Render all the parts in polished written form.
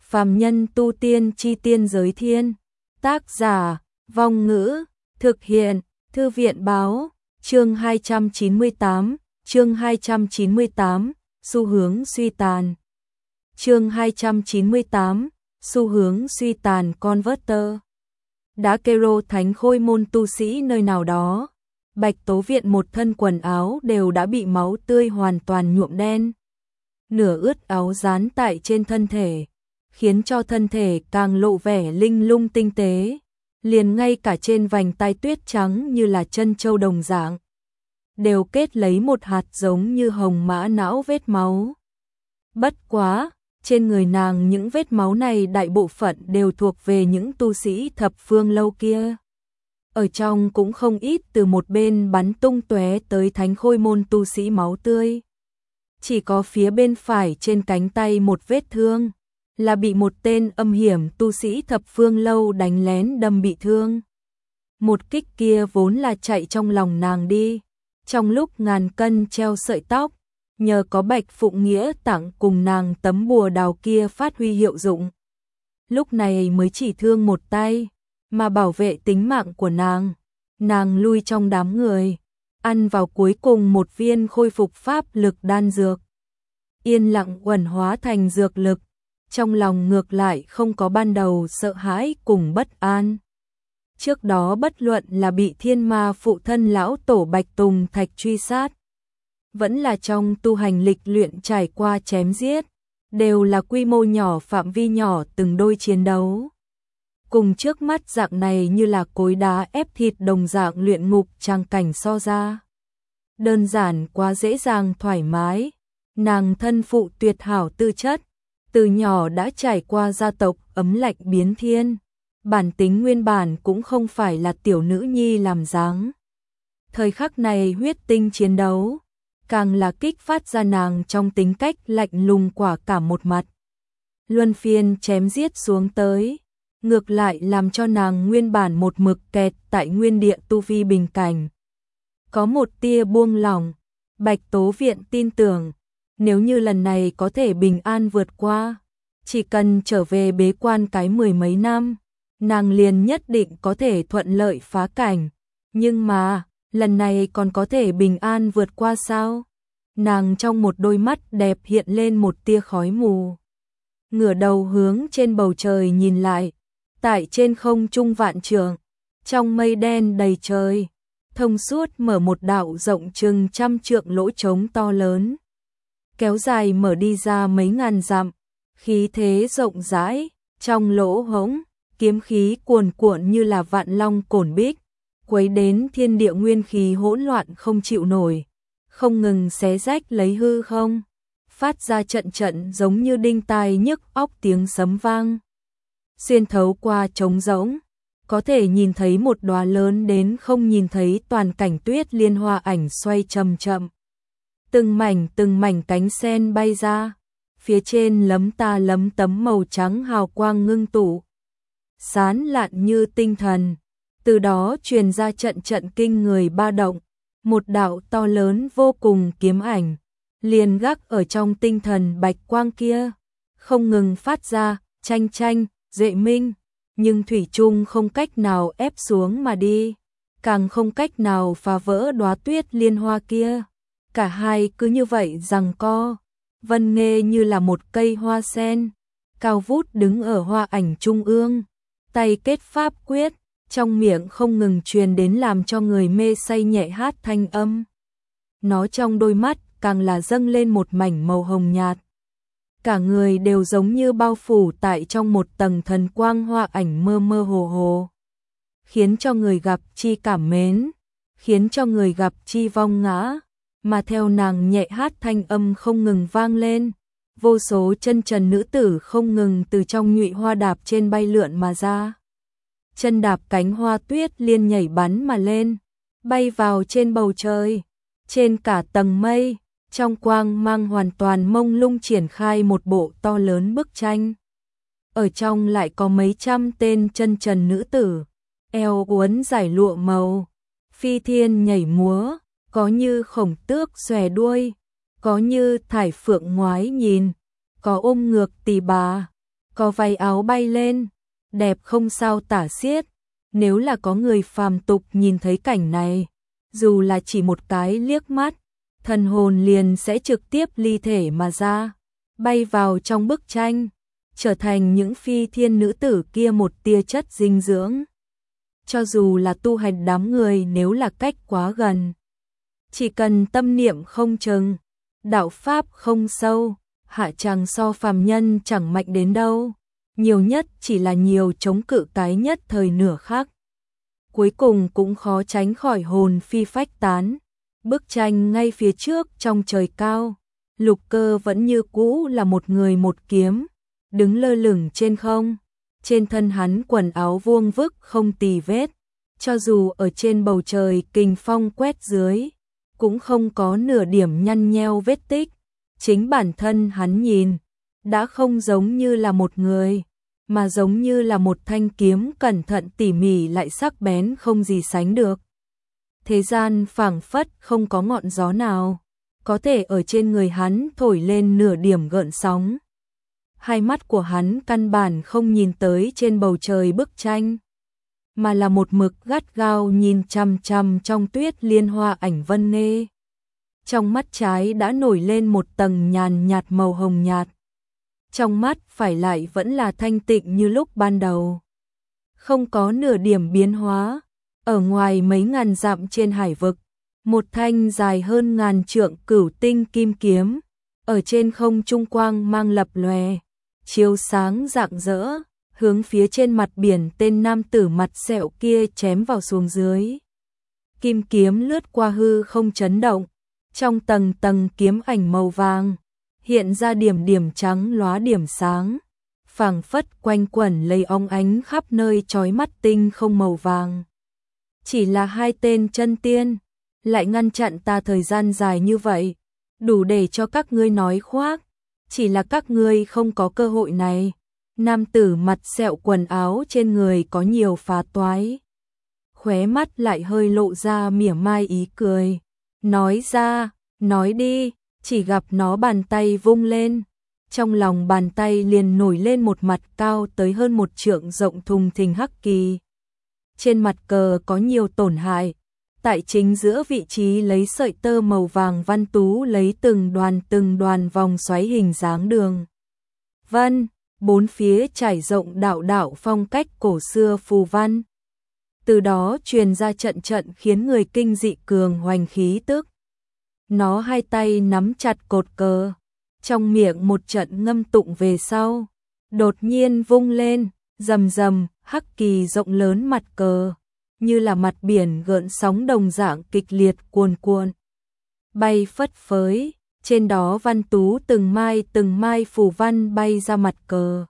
Phàm nhân tu tiên chi tiên giới thiên. Tác giả, Vong Ngữ, thực hiện, Thư viện Báo, chương 298, xu hướng suy tàn. Chương 298, xu hướng suy tàn Converter. Đá Kero Thánh Khôi môn tu sĩ nơi nào đó. Bạch Tố Viện một thân quần áo đều đã bị máu tươi hoàn toàn nhuộm đen. Nửa ướt áo dán tại trên thân thể, khiến cho thân thể càng lộ vẻ linh lung tinh tế, liền ngay cả trên vành tai tuyết trắng như là chân châu đồng dạng, đều kết lấy một hạt giống như hồng mã não vết máu. Bất quá, trên người nàng những vết máu này đại bộ phận đều thuộc về những tu sĩ thập phương lâu kia. Ở trong cũng không ít từ một bên bắn tung tóe tới Thánh Khôi môn tu sĩ máu tươi. Chỉ có phía bên phải trên cánh tay một vết thương, là bị một tên âm hiểm tu sĩ thập phương lâu đánh lén đâm bị thương. Một kích kia vốn là chạy trong lòng nàng đi, trong lúc ngàn cân treo sợi tóc, nhờ có Bạch Phụng Nghĩa tặng cùng nàng tấm bùa đào kia phát huy hiệu dụng. Lúc này mới chỉ thương một tay, mà bảo vệ tính mạng của nàng. Nàng lui trong đám người, ăn vào cuối cùng một viên khôi phục pháp lực đan dược. Yên lặng uẩn hóa thành dược lực, trong lòng ngược lại không có ban đầu sợ hãi cùng bất an. Trước đó bất luận là bị thiên ma phụ thân lão tổ Bạch Tùng Thạch truy sát, vẫn là trong tu hành lịch luyện trải qua chém giết, đều là quy mô nhỏ phạm vi nhỏ từng đôi chiến đấu. Cùng trước mắt dạng này như là cối đá ép thịt đồng dạng luyện ngục trang cảnh so ra. Đơn giản quá dễ dàng thoải mái, nàng thân phụ tuyệt hảo tư chất, từ nhỏ đã trải qua gia tộc ấm lạnh biến thiên, bản tính nguyên bản cũng không phải là tiểu nữ nhi làm dáng. Thời khắc này huyết tinh chiến đấu, càng là kích phát ra nàng trong tính cách lạnh lùng quả cảm một mặt. Luân phiên chém giết xuống tới, ngược lại làm cho nàng nguyên bản một mực kẹt tại nguyên địa tu vi bình cảnh. Có một tia buông lỏng, Bạch Tố Viện tin tưởng, nếu như lần này có thể bình an vượt qua, chỉ cần trở về bế quan cái 10 mấy năm, nàng liền nhất định có thể thuận lợi phá cảnh. Nhưng mà, lần này còn có thể bình an vượt qua sao? Nàng trong một đôi mắt đẹp hiện lên một tia khói mù. Ngửa đầu hướng trên bầu trời nhìn lại, tại trên không trung vạn trượng, trong mây đen đầy trời, thông suốt mở một đạo rộng chừng 100 trượng lỗ trống to lớn, kéo dài mở đi ra mấy ngàn dặm, khí thế rộng rãi, trong lỗ hổng, kiếm khí cuồn cuộn như là vạn long cổn bích, quấy đến thiên địa nguyên khí hỗn loạn không chịu nổi, không ngừng xé rách lấy hư không, phát ra trận trận giống như đinh tai nhức óc tiếng sấm vang. Xuyên thấu qua trống rỗng, có thể nhìn thấy một đóa lớn đến không nhìn thấy toàn cảnh tuyết liên hoa ảnh xoay chậm chậm. Từng mảnh cánh sen bay ra, phía trên lấm tấm màu trắng hào quang ngưng tụ, sán lạn như tinh thần, từ đó truyền ra trận trận kinh người ba động, một đạo to lớn vô cùng kiếm ảnh, liền gác ở trong tinh thần bạch quang kia, không ngừng phát ra, chanh, duệ minh, nhưng thủy chung không cách nào ép xuống mà đi, càng không cách nào phá vỡ đóa tuyết liên hoa kia. Cả hai cứ như vậy giằng co, Vân Nghê như là một cây hoa sen, cao vút đứng ở hoa ảnh trung ương, tay kết pháp quyết, trong miệng không ngừng truyền đến làm cho người mê say nhẹ hát thanh âm. Nó trong đôi mắt càng là dâng lên một mảnh màu hồng nhạt. Cả người đều giống như bao phủ tại trong một tầng thần quang hoa ảnh mơ mơ hồ, khiến cho người gặp chi cảm mến, khiến cho người gặp chi vong ngã. Mà theo nàng nhẹ hát thanh âm không ngừng vang lên, vô số chân trần nữ tử không ngừng từ trong nhụy hoa đạp trên bay lượn mà ra. Chân đạp cánh hoa tuyết liên nhảy bắn mà lên, bay vào trên bầu trời, trên cả tầng mây, trong quang mang hoàn toàn mông lung triển khai một bộ to lớn bức tranh. Ở trong lại có mấy trăm tên chân trần nữ tử, eo uốn giải lụa màu, phi thiên nhảy múa, có như khổng tước xòe đuôi, có như thải phượng ngoái nhìn, có ôm ngược tỳ bà, có váy áo bay lên, đẹp không sao tả xiết. Nếu là có người phàm tục nhìn thấy cảnh này, dù là chỉ một cái liếc mắt, thần hồn liền sẽ trực tiếp ly thể mà ra, bay vào trong bức tranh, trở thành những phi thiên nữ tử kia một tia chất dinh dưỡng. Cho dù là tu hành đám người nếu là cách quá gần, chỉ cần tâm niệm không chừng, đạo pháp không sâu, hạ chàng so phàm nhân chẳng mạnh đến đâu, nhiều nhất chỉ là nhiều chống cự cái nhất thời nửa khắc. Cuối cùng cũng khó tránh khỏi hồn phi phách tán. Bức tranh ngay phía trước trong trời cao, Lục Cơ vẫn như cũ là một người một kiếm, đứng lơ lửng trên không. Trên thân hắn quần áo vuông vức không tì vết, cho dù ở trên bầu trời kình phong quét dưới, cũng không có nửa điểm nhăn nheo vết tích. Chính bản thân hắn nhìn, đã không giống như là một người, mà giống như là một thanh kiếm cẩn thận tỉ mỉ lại sắc bén không gì sánh được. Thế gian phảng phất không có ngọn gió nào có thể ở trên người hắn thổi lên nửa điểm gợn sóng. Hai mắt của hắn căn bản không nhìn tới trên bầu trời bức tranh, mà là một mực gắt gao nhìn chằm chằm trong tuyết liên hoa ảnh vân nghê. Trong mắt trái đã nổi lên một tầng nhàn nhạt màu hồng nhạt, trong mắt phải lại vẫn là thanh tịnh như lúc ban đầu, không có nửa điểm biến hóa. Ở ngoài mấy ngàn dặm trên hải vực, một thanh dài hơn ngàn trượng cửu tinh kim kiếm, ở trên không trung quang mang lập lòe, chiếu sáng rạng rỡ, hướng phía trên mặt biển tên nam tử mặt sẹo kia chém vào xuống dưới. Kim kiếm lướt qua hư không chấn động, trong tầng tầng kiếm ảnh màu vàng, hiện ra điểm điểm trắng lóa điểm sáng, phảng phất quanh quẩn lấy óng ánh khắp nơi chói mắt tinh không màu vàng. Chỉ là hai tên chân tiên, lại ngăn chặn ta thời gian dài như vậy, đủ để cho các ngươi nói khoác, chỉ là các ngươi không có cơ hội này. Nam tử mặt sẹo quần áo trên người có nhiều phá toái, khóe mắt lại hơi lộ ra mỉa mai ý cười, nói ra, nói đi. Chỉ gặp nó bàn tay vung lên, trong lòng bàn tay liền nổi lên một mặt cao tới hơn một trượng rộng thùng thình hắc kỳ. Trên mặt cờ có nhiều tổn hại, tại chính giữa vị trí lấy sợi tơ màu vàng văn tú lấy từng đoàn vòng xoáy hình dáng đường vân, bốn phía trải rộng đạo đạo phong cách cổ xưa phù văn. Từ đó truyền ra trận trận khiến người kinh dị cường hoành khí tức. Nó hai tay nắm chặt cột cờ, trong miệng một trận ngâm tụng về sau, đột nhiên vung lên, rầm rầm, hắc kỳ rộng lớn mặt cờ, như là mặt biển gợn sóng đồng dạng kịch liệt cuồn cuộn, bay phất phới, trên đó văn tú từng mai phù văn bay ra mặt cờ,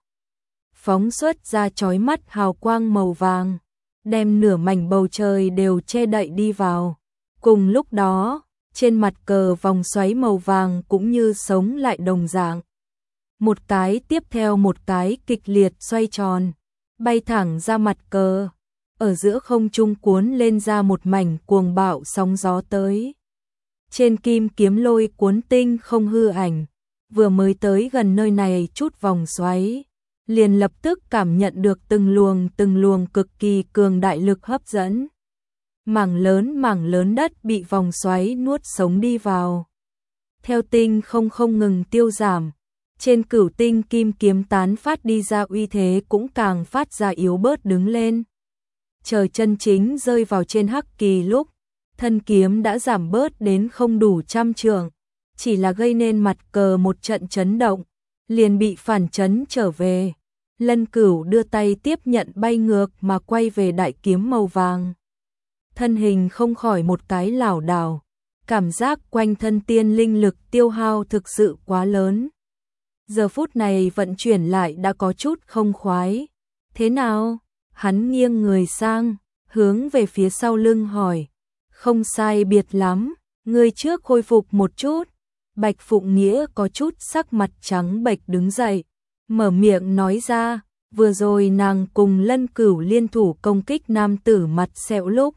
phóng xuất ra chói mắt hào quang màu vàng, đem nửa mảnh bầu trời đều che đậy đi vào. Cùng lúc đó, trên mặt cờ vòng xoáy màu vàng cũng như sống lại đồng dạng. Một cái tiếp theo một cái kịch liệt xoay tròn, bay thẳng ra mặt cờ, ở giữa không trung cuốn lên ra một mảnh cuồng bạo sóng gió tới. Trên kim kiếm lôi cuốn tinh không hư ảnh, vừa mới tới gần nơi này chút vòng xoáy, liền lập tức cảm nhận được từng luồng cực kỳ cường đại lực hấp dẫn. Mảng lớn đất bị vòng xoáy nuốt sống đi vào. Theo tinh không ngừng tiêu giảm, trên cửu tinh kim kiếm tán phát đi ra uy thế cũng càng phát ra yếu bớt đứng lên. Chờ chân chính rơi vào trên hắc kỳ lúc, thân kiếm đã giảm bớt đến không đủ trăm trượng, chỉ là gây nên mặt cờ một trận chấn động, liền bị phản chấn trở về. Lân Cửu đưa tay tiếp nhận bay ngược mà quay về đại kiếm màu vàng. Thân hình không khỏi một cái lảo đảo, cảm giác quanh thân tiên linh lực tiêu hao thực sự quá lớn. Giờ phút này vận chuyển lại đã có chút không khoái. Thế nào? Hắn nghiêng người sang, hướng về phía sau lưng hỏi. Không sai biệt lắm, người trước khôi phục một chút. Bạch Phụng Nghĩa có chút sắc mặt trắng bệch đứng dậy, mở miệng nói ra, vừa rồi nàng cùng Lân Cửu liên thủ công kích nam tử mặt sẹo lúc.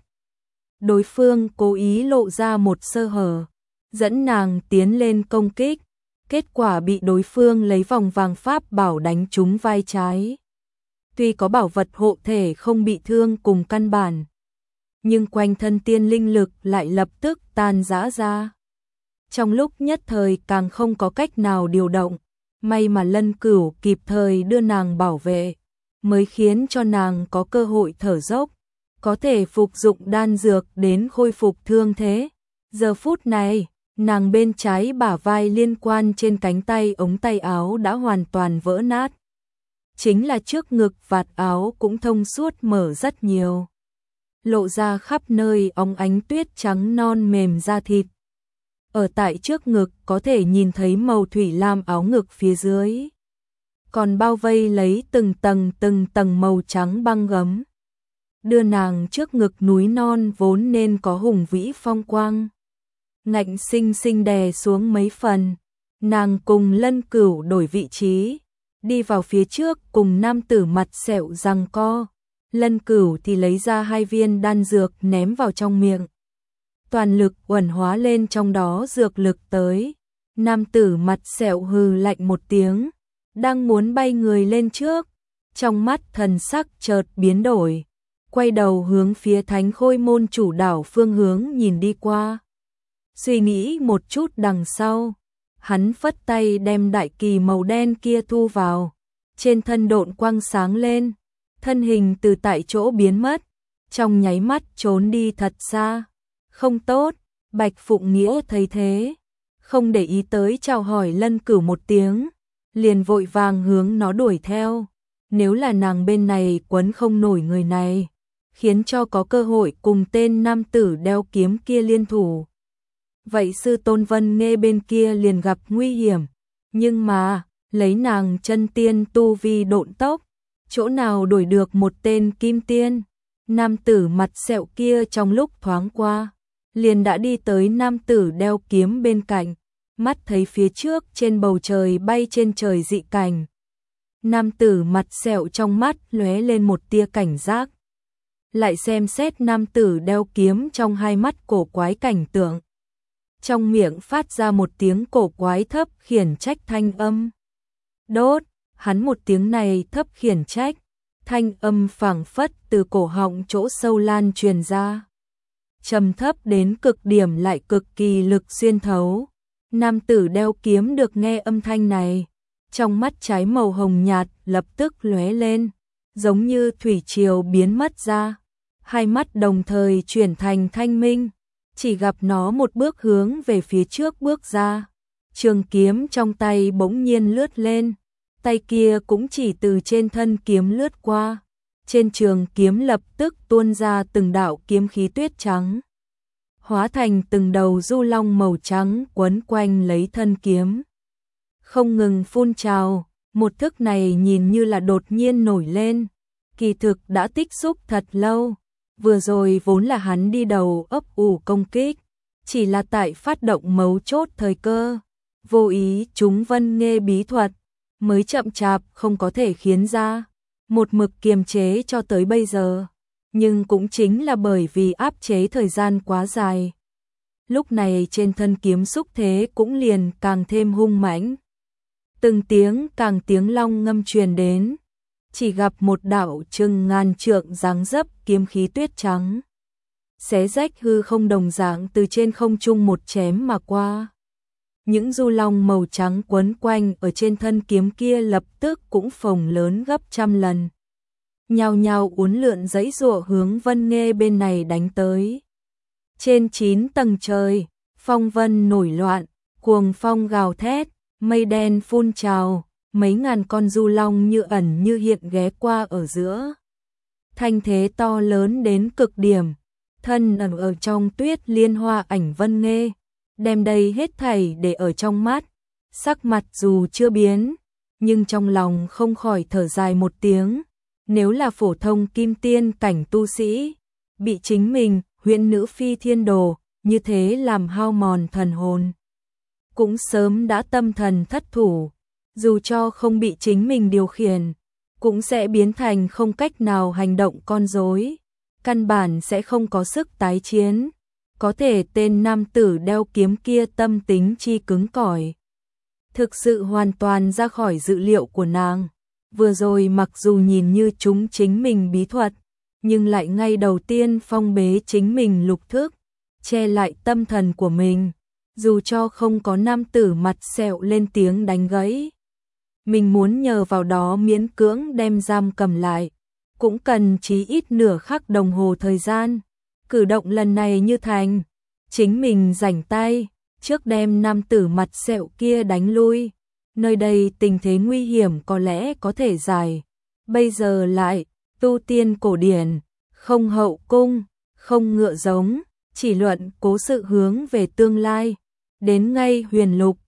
Đối phương cố ý lộ ra một sơ hở, dẫn nàng tiến lên công kích, Kết quả bị đối phương lấy vòng vàng pháp bảo đánh trúng vai trái. Tuy có bảo vật hộ thể không bị thương cùng căn bản, nhưng quanh thân tiên linh lực lại lập tức tan rã ra. Trong lúc nhất thời càng không có cách nào điều động, may mà Lân Cửu kịp thời đưa nàng bảo vệ, mới khiến cho nàng có cơ hội thở dốc, có thể phục dụng đan dược đến khôi phục thương thế. Giờ phút này, nàng bên trái bả vai liên quan trên cánh tay ống tay áo đã hoàn toàn vỡ nát. Chính là trước ngực vạt áo cũng thông suốt mở rất nhiều, lộ ra khắp nơi óng ánh tuyết trắng non mềm da thịt. Ở tại trước ngực có thể nhìn thấy màu thủy lam áo ngực phía dưới, còn bao vây lấy từng tầng màu trắng băng gấm, đưa nàng trước ngực núi non vốn nên có hùng vĩ phong quang, ngạnh sinh sinh đè xuống mấy phần. Nàng cùng Lân Cửu đổi vị trí, đi vào phía trước cùng nam tử mặt sẹo giằng co. Lân Cửu thì lấy ra 2 viên đan dược ném vào trong miệng, toàn lực uẩn hóa lên trong đó dược lực tới. Nam tử mặt sẹo hừ lạnh một tiếng, đang muốn bay người lên trước, trong mắt thần sắc chợt biến đổi, quay đầu hướng phía Thánh Khôi môn chủ đảo phương hướng nhìn đi qua. Suy nghĩ một chút đằng sau, hắn phất tay đem đại kỳ màu đen kia thu vào, trên thân độn quang sáng lên, thân hình từ tại chỗ biến mất, trong nháy mắt trốn đi thật xa. Không tốt, Bạch Phụng Nghĩa thấy thế, không để ý tới chào hỏi Lân Cửu một tiếng, liền vội vàng hướng nó đuổi theo. Nếu là nàng bên này quấn không nổi người này, khiến cho có cơ hội cùng tên nam tử đeo kiếm kia liên thủ, vậy sư Tôn Vân Nghê bên kia liền gặp nguy hiểm. Nhưng mà, lấy nàng chân tiên tu vi độn tốc, chỗ nào đuổi được một tên kim tiên. Nam tử mặt sẹo kia trong lúc thoáng qua, liền đã đi tới nam tử đeo kiếm bên cạnh, mắt thấy phía trước trên bầu trời bay trên trời dị cảnh. Nam tử mặt sẹo trong mắt lóe lên một tia cảnh giác, lại xem xét nam tử đeo kiếm trong hai mắt cổ quái cảnh tượng, trong miệng phát ra một tiếng cổ quái thấp khiển trách thanh âm. Đốt, hắn một tiếng này thấp khiển trách, thanh âm phảng phất từ cổ họng chỗ sâu lan truyền ra, trầm thấp đến cực điểm lại cực kỳ lực xuyên thấu. Nam tử đeo kiếm được nghe âm thanh này, trong mắt trái màu hồng nhạt lập tức lóe lên, giống như thủy triều biến mất ra, hai mắt đồng thời chuyển thành thanh minh, chỉ gặp nó một bước hướng về phía trước bước ra, trường kiếm trong tay bỗng nhiên lướt lên, tay kia cũng chỉ từ trên thân kiếm lướt qua, trên trường kiếm lập tức tuôn ra từng đạo kiếm khí tuyết trắng, hóa thành từng đầu du long màu trắng quấn quanh lấy thân kiếm, không ngừng phun trào. Một thức này nhìn như là đột nhiên nổi lên, kỳ thực đã tích xúc thật lâu. Vừa rồi vốn là hắn đi đầu ấp ủ công kích, chỉ là tại phát động mấu chốt thời cơ, vô ý chúng Vân Nghê bí thuật, mới chậm chạp không có thể khiến ra, một mực kiềm chế cho tới bây giờ. Nhưng cũng chính là bởi vì áp chế thời gian quá dài, lúc này trên thân kiếm xúc thế cũng liền càng thêm hung mãnh. Từng tiếng càng tiếng long ngâm truyền đến, chỉ gặp một đạo chừng ngàn trượng dáng dấp kiếm khí tuyết trắng, xé rách hư không đồng dạng từ trên không trung một chém mà qua. Những du long màu trắng quấn quanh ở trên thân kiếm kia lập tức cũng phồng lớn gấp trăm lần, nhao nhao uốn lượn giãy giụa hướng Vân Nghê bên này đánh tới. Trên 9 tầng trời, phong vân nổi loạn, cuồng phong gào thét, mây đen phun trào, mấy ngàn con du long như ẩn như hiện ghé qua ở giữa. Thanh thế to lớn đến cực điểm, thân ở trong tuyết liên hoa ảnh Vân Nghê, đem đây hết thảy để ở trong mắt, sắc mặt dù chưa biến, nhưng trong lòng không khỏi thở dài một tiếng. Nếu là phổ thông kim tiên cảnh tu sĩ, bị chính mình, huyễn nữ phi thiên đồ, như thế làm hao mòn thần hồn, cũng sớm đã tâm thần thất thủ, dù cho không bị chính mình điều khiển, cũng sẽ biến thành không cách nào hành động con rối, căn bản sẽ không có sức tái chiến. Có thể tên nam tử đeo kiếm kia tâm tính chi cứng cỏi, thực sự hoàn toàn ra khỏi dự liệu của nàng. Vừa rồi mặc dù nhìn như chúng chính mình bí thuật, nhưng lại ngay đầu tiên phong bế chính mình lục thức, che lại tâm thần của mình, dù cho không có nam tử mặt sẹo lên tiếng đánh gãy. Mình muốn nhờ vào đó miễn cưỡng đem giam cầm lại, cũng cần chí ít nửa khắc đồng hồ thời gian. Cử động lần này như thành, chính mình rảnh tay, trước đem nam tử mặt sẹo kia đánh lui. Nơi đây tình thế nguy hiểm có lẽ có thể giải. Bây giờ lại, tu tiên cổ điển, không hậu cung, không ngựa giống, chỉ luận cố sự hướng về tương lai. Đến ngay huyền lục,